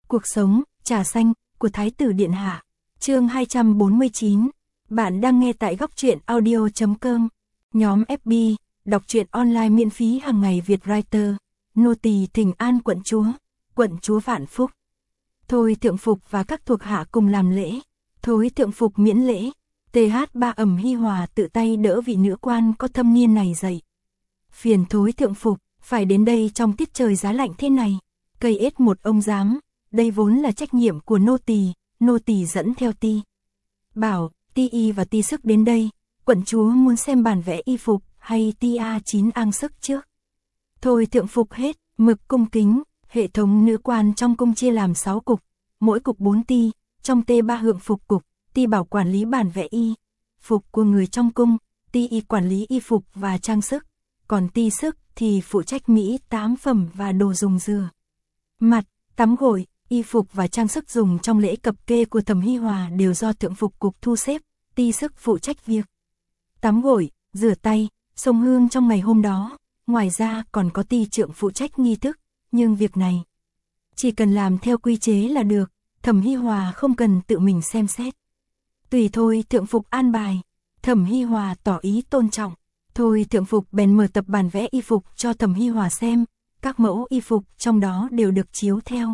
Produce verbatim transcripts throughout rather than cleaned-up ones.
Cuộc sống, trà xanh, của Thái tử Điện Hạ. Chương hai trăm bốn mươi chín. Bạn đang nghe tại góc truyện audio chấm com. Nhóm ép bê, đọc truyện online miễn phí hàng ngày Việt Writer. Nô tỳ thỉnh an quận chúa, quận chúa vạn phúc. Thôi thượng phục và các thuộc hạ cùng làm lễ. Thối thượng phục miễn lễ. tê hát ba ẩm hi hòa tự tay đỡ vị nữ quan có thâm niên này dậy. Phiền thối thượng phục, phải đến đây trong tiết trời giá lạnh thế này. Cây ết một ông giám, đây vốn là trách nhiệm của nô tỳ, nô tỳ dẫn theo ti. Bảo, ti y và ti sức đến đây, quận chúa muốn xem bản vẽ y phục hay ti a chín ang sức trước. Thôi thượng phục hết, mực cung kính, hệ thống nữ quan trong cung chia làm sáu cục, mỗi cục bốn ti, trong tê ba hượng phục cục, ti bảo quản lý bản vẽ y phục của người trong cung, ti y quản lý y phục và trang sức, còn ti sức thì phụ trách mỹ tám phẩm và đồ dùng rửa mặt, tắm gội, y phục và trang sức dùng trong lễ cập kê của Thẩm Hi Hòa đều do thượng phục cục thu xếp, ti sức phụ trách việc tắm gội, rửa tay, xông hương trong ngày hôm đó, ngoài ra còn có ti trượng phụ trách nghi thức, nhưng việc này chỉ cần làm theo quy chế là được, Thẩm Hi Hòa không cần tự mình xem xét. Tùy thôi thượng phục an bài, Thẩm Hi Hòa tỏ ý tôn trọng, thôi thượng phục bèn mở tập bản vẽ y phục cho Thẩm Hi Hòa xem, các mẫu y phục trong đó đều được chiếu theo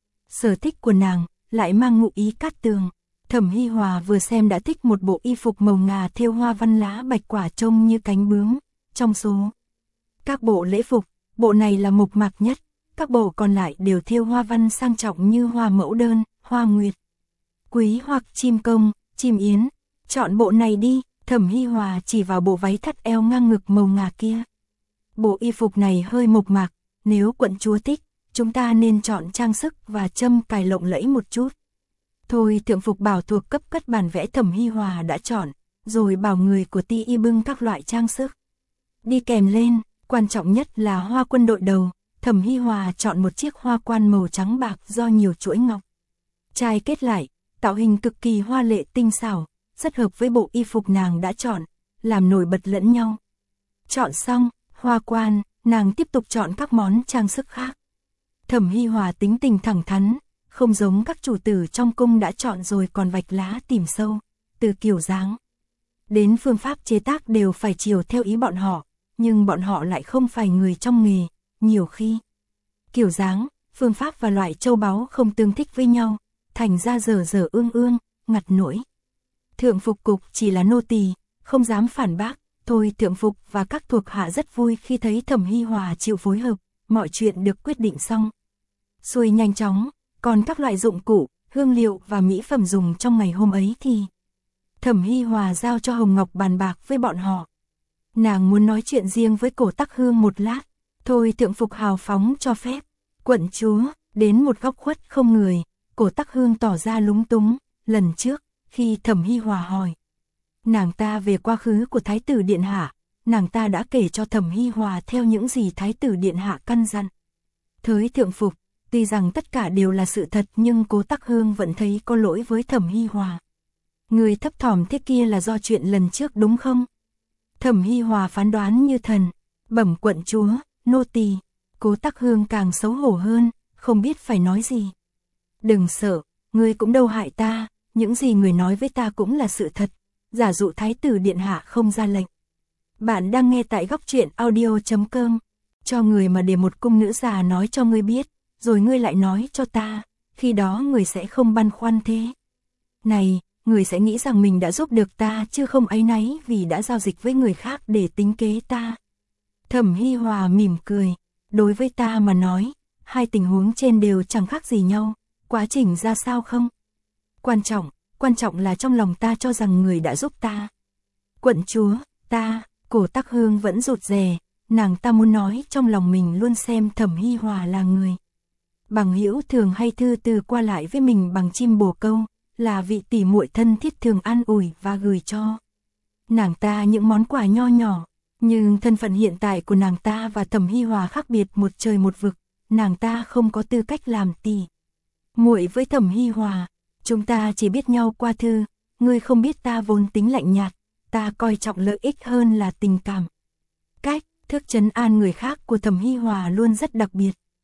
sở thích của nàng, lại mang ngụ ý cát tường. Thẩm Hi Hòa vừa xem đã thích một bộ y phục màu ngà thêu hoa văn lá bạch quả trông như cánh bướm, trong số các bộ lễ phục, bộ này là mộc mạc nhất, các bộ còn lại đều thêu hoa văn sang trọng như hoa mẫu đơn, hoa nguyệt, quý hoặc chim công, chim yến. Chọn bộ này đi, Thẩm Hi Hòa chỉ vào bộ váy thắt eo ngang ngực màu ngà kia. Bộ y phục này hơi mộc mạc, nếu quận chúa thích, chúng ta nên chọn trang sức và châm cài lộng lẫy một chút. Thôi thượng phục bảo thuộc cấp cất bản vẽ Thẩm Hi Hòa đã chọn, rồi bảo người của ti y bưng các loại trang sức đi kèm lên, quan trọng nhất là hoa quân đội đầu. Thẩm Hi Hòa chọn một chiếc hoa quan màu trắng bạc do nhiều chuỗi ngọc trai kết lại, tạo hình cực kỳ hoa lệ tinh xảo, rất hợp với bộ y phục nàng đã chọn, làm nổi bật lẫn nhau. Chọn xong, hoa quan, nàng tiếp tục chọn các món trang sức khác. Thẩm Hi Hòa tính tình thẳng thắn, không giống các chủ tử trong cung đã chọn rồi còn vạch lá tìm sâu, từ kiểu dáng đến phương pháp chế tác đều phải chiều theo ý bọn họ, nhưng bọn họ lại không phải người trong nghề, nhiều khi kiểu dáng, phương pháp và loại châu báu không tương thích với nhau, thành ra dở dở ương ương, ngặt nỗi. Thượng phục cục chỉ là nô tỳ, không dám phản bác, thôi thượng phục và các thuộc hạ rất vui khi thấy Thẩm Hi Hòa chịu phối hợp, mọi chuyện được quyết định xong xuôi nhanh chóng, còn các loại dụng cụ, hương liệu và mỹ phẩm dùng trong ngày hôm ấy thì Thẩm Hi Hòa giao cho Hồng Ngọc bàn bạc với bọn họ. Nàng muốn nói chuyện riêng với Cổ Tắc Hương một lát, thôi thượng phục hào phóng cho phép. Quận chúa, đến một góc khuất không người, Cổ Tắc Hương tỏ ra lúng túng, lần trước, khi Thẩm Hi Hòa hỏi nàng ta về quá khứ của Thái tử Điện Hạ, nàng ta đã kể cho Thẩm Hi Hòa theo những gì Thái tử Điện Hạ căn dặn. Thới thượng phục, tuy rằng tất cả đều là sự thật nhưng Cố Tắc Hương vẫn thấy có lỗi với Thẩm Hi Hòa. Người thấp thỏm thế kia là do chuyện lần trước đúng không? Thẩm Hi Hòa phán đoán như thần, bẩm quận chúa, nô tỳ. Cố Tắc Hương càng xấu hổ hơn, không biết phải nói gì. Đừng sợ, ngươi cũng đâu hại ta, những gì người nói với ta cũng là sự thật, giả dụ Thái tử Điện Hạ không ra lệnh. Bạn đang nghe tại góc truyện audio chấm com, cho người mà để một cung nữ già nói cho ngươi biết, rồi ngươi lại nói cho ta, khi đó người sẽ không băn khoăn thế. Này, người sẽ nghĩ rằng mình đã giúp được ta chứ không áy náy vì đã giao dịch với người khác để tính kế ta. Thẩm Hi Hòa mỉm cười, đối với ta mà nói, hai tình huống trên đều chẳng khác gì nhau, quá trình ra sao không? Quan trọng, quan trọng là trong lòng ta cho rằng người đã giúp ta. Quận chúa, ta, Cổ Tắc Hương vẫn rụt rè, nàng ta muốn nói trong lòng mình luôn xem Thẩm Hi Hòa là người bằng hữu thường hay thư từ qua lại với mình bằng chim bồ câu, là vị tỷ muội thân thiết thường an ủi và gửi cho nàng ta những món quà nho nhỏ, nhưng thân phận hiện tại của nàng ta và Thẩm Hi Hòa khác biệt một trời một vực, nàng ta không có tư cách làm tỷ muội với Thẩm Hi Hòa, chúng ta chỉ biết nhau qua thư, ngươi không biết ta vốn tính lạnh nhạt, ta coi trọng lợi ích hơn là tình cảm. Cách thức trấn an người khác của Thẩm Hi Hòa luôn rất đặc biệt.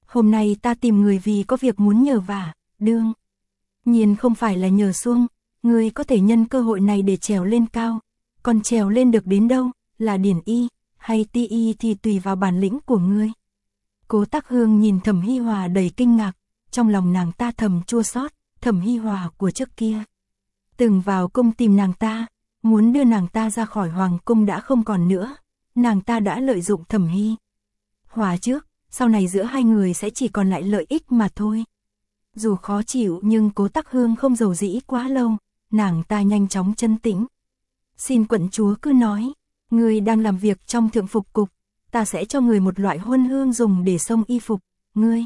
Hôm nay ta tìm người vì có việc muốn nhờ vả, đương nhiên không phải là nhờ xuông, ngươi có thể nhân cơ hội này để trèo lên cao, còn trèo lên được đến đâu, là điển y, hay ti y thì tùy vào bản lĩnh của ngươi. Cố Tắc Hương nhìn Thẩm Hi Hòa đầy kinh ngạc, trong lòng nàng ta thầm chua xót, Thẩm Hi Hòa của trước kia từng vào cung tìm nàng ta, muốn đưa nàng ta ra khỏi hoàng cung đã không còn nữa, nàng ta đã lợi dụng Thẩm Hi Hòa trước, sau này giữa hai người sẽ chỉ còn lại lợi ích mà thôi. Dù khó chịu nhưng Cố Tắc Hương không dầu dĩ quá lâu, nàng ta nhanh chóng chân tĩnh. Xin quận chúa cứ nói, người đang làm việc trong thượng phục cục, ta sẽ cho người một loại huân hương dùng để xông y phục, ngươi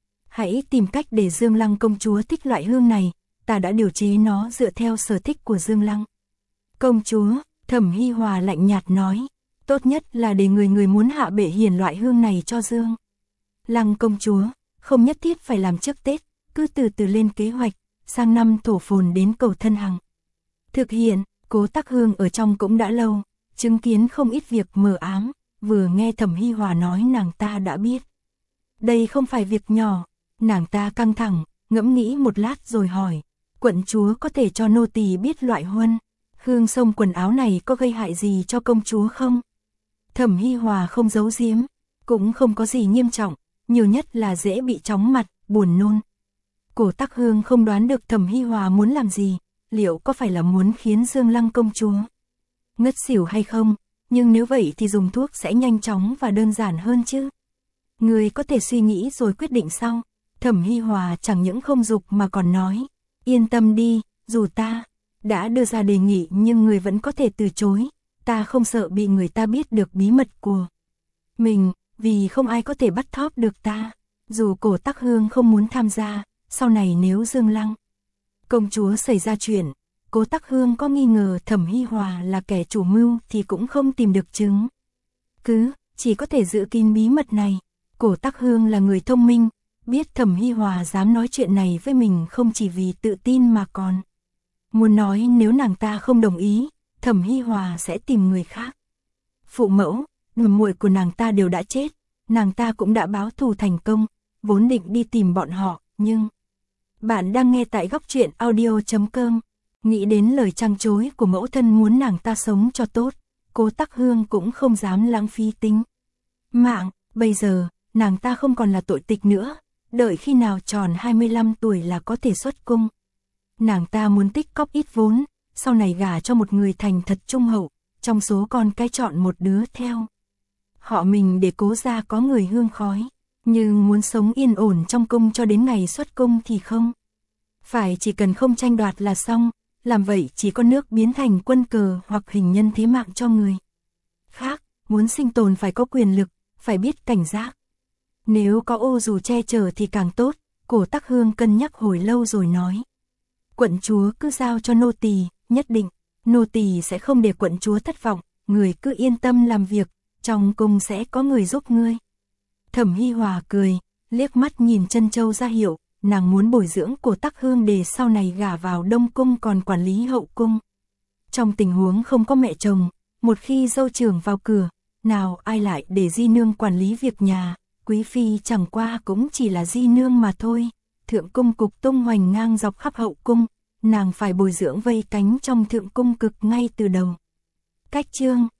hãy tìm cách để Dương Lăng công chúa thích loại hương này, ta đã điều chế nó dựa theo sở thích của Dương Lăng. Công chúa, Thẩm Hi Hòa lạnh nhạt nói, tốt nhất là để người người muốn hạ bệ hiền loại hương này cho Dương Lăng công chúa, không nhất thiết phải làm trước Tết, cứ từ từ lên kế hoạch, sang năm thổ phồn đến cầu thân hằng. Thực hiện, Cố Tắc Hương ở trong cũng đã lâu, chứng kiến không ít việc mờ ám, vừa nghe Thẩm Hi Hòa nói nàng ta đã biết. Đây không phải việc nhỏ, nàng ta căng thẳng, ngẫm nghĩ một lát rồi hỏi, quận chúa có thể cho nô tỳ biết loại huân hương xông quần áo này có gây hại gì cho công chúa không? Thẩm Hi Hòa không giấu giếm, cũng không có gì nghiêm trọng, nhiều nhất là dễ bị chóng mặt, buồn nôn. Cố Tắc Hương không đoán được Thẩm Hi Hòa muốn làm gì, liệu có phải là muốn khiến Dương Lăng công chúa ngất xỉu hay không, nhưng nếu vậy thì dùng thuốc sẽ nhanh chóng và đơn giản hơn chứ. Người có thể suy nghĩ rồi quyết định sau. Thẩm Hi Hòa chẳng những không dục mà còn nói, yên tâm đi, dù ta đã đưa ra đề nghị nhưng người vẫn có thể từ chối, ta không sợ bị người ta biết được bí mật của mình, vì không ai có thể bắt thóp được ta. Dù Cố Tắc Hương không muốn tham gia, sau này nếu Dương Lăng công chúa xảy ra chuyện, Cố Tắc Hương có nghi ngờ Thẩm Hi Hòa là kẻ chủ mưu thì cũng không tìm được chứng cứ, chỉ có thể giữ kín bí mật này. Cố Tắc Hương là người thông minh, biết Thẩm Hi Hòa dám nói chuyện này với mình không chỉ vì tự tin mà còn muốn nói nếu nàng ta không đồng ý, Thẩm Hi Hòa sẽ tìm người khác. Phụ mẫu, muội của nàng ta đều đã chết, nàng ta cũng đã báo thù thành công, vốn định đi tìm bọn họ, nhưng bạn đang nghe tại góc truyện audio chấm com. Nghĩ đến lời trăng trối của mẫu thân muốn nàng ta sống cho tốt, Cố Tắc Hương cũng không dám lãng phí tính mạng, bây giờ, nàng ta không còn là tội tịch nữa, đợi khi nào tròn hai mươi lăm tuổi là có thể xuất cung. Nàng ta muốn tích cóp ít vốn, sau này gả cho một người thành thật trung hậu, trong số con cái chọn một đứa theo họ mình để Cố gia có người hương khói, nhưng muốn sống yên ổn trong cung cho đến ngày xuất cung thì không phải chỉ cần không tranh đoạt là xong, làm vậy chỉ có nước biến thành quân cờ hoặc hình nhân thế mạng cho người khác. Muốn sinh tồn phải có quyền lực, phải biết cảnh giác. Nếu có ô dù che chở thì càng tốt. Cố Tắc Hương cân nhắc hồi lâu rồi nói, quận chúa cứ giao cho nô tỳ, nhất định nô tỳ sẽ không để quận chúa thất vọng, người cứ yên tâm làm việc, trong cung sẽ có người giúp ngươi. Thẩm Hi Hòa cười, liếc mắt nhìn Trân Châu ra hiệu, nàng muốn bồi dưỡng Cố Tắc Hương để sau này gả vào Đông cung còn quản lý hậu cung. Trong tình huống không có mẹ chồng, một khi dâu trưởng vào cửa, nào ai lại để di nương quản lý việc nhà, quý phi chẳng qua cũng chỉ là di nương mà thôi. Thượng cung cục tung hoành ngang dọc khắp hậu cung, nàng phải bồi dưỡng vây cánh trong thượng cung cực ngay từ đầu. Cách chương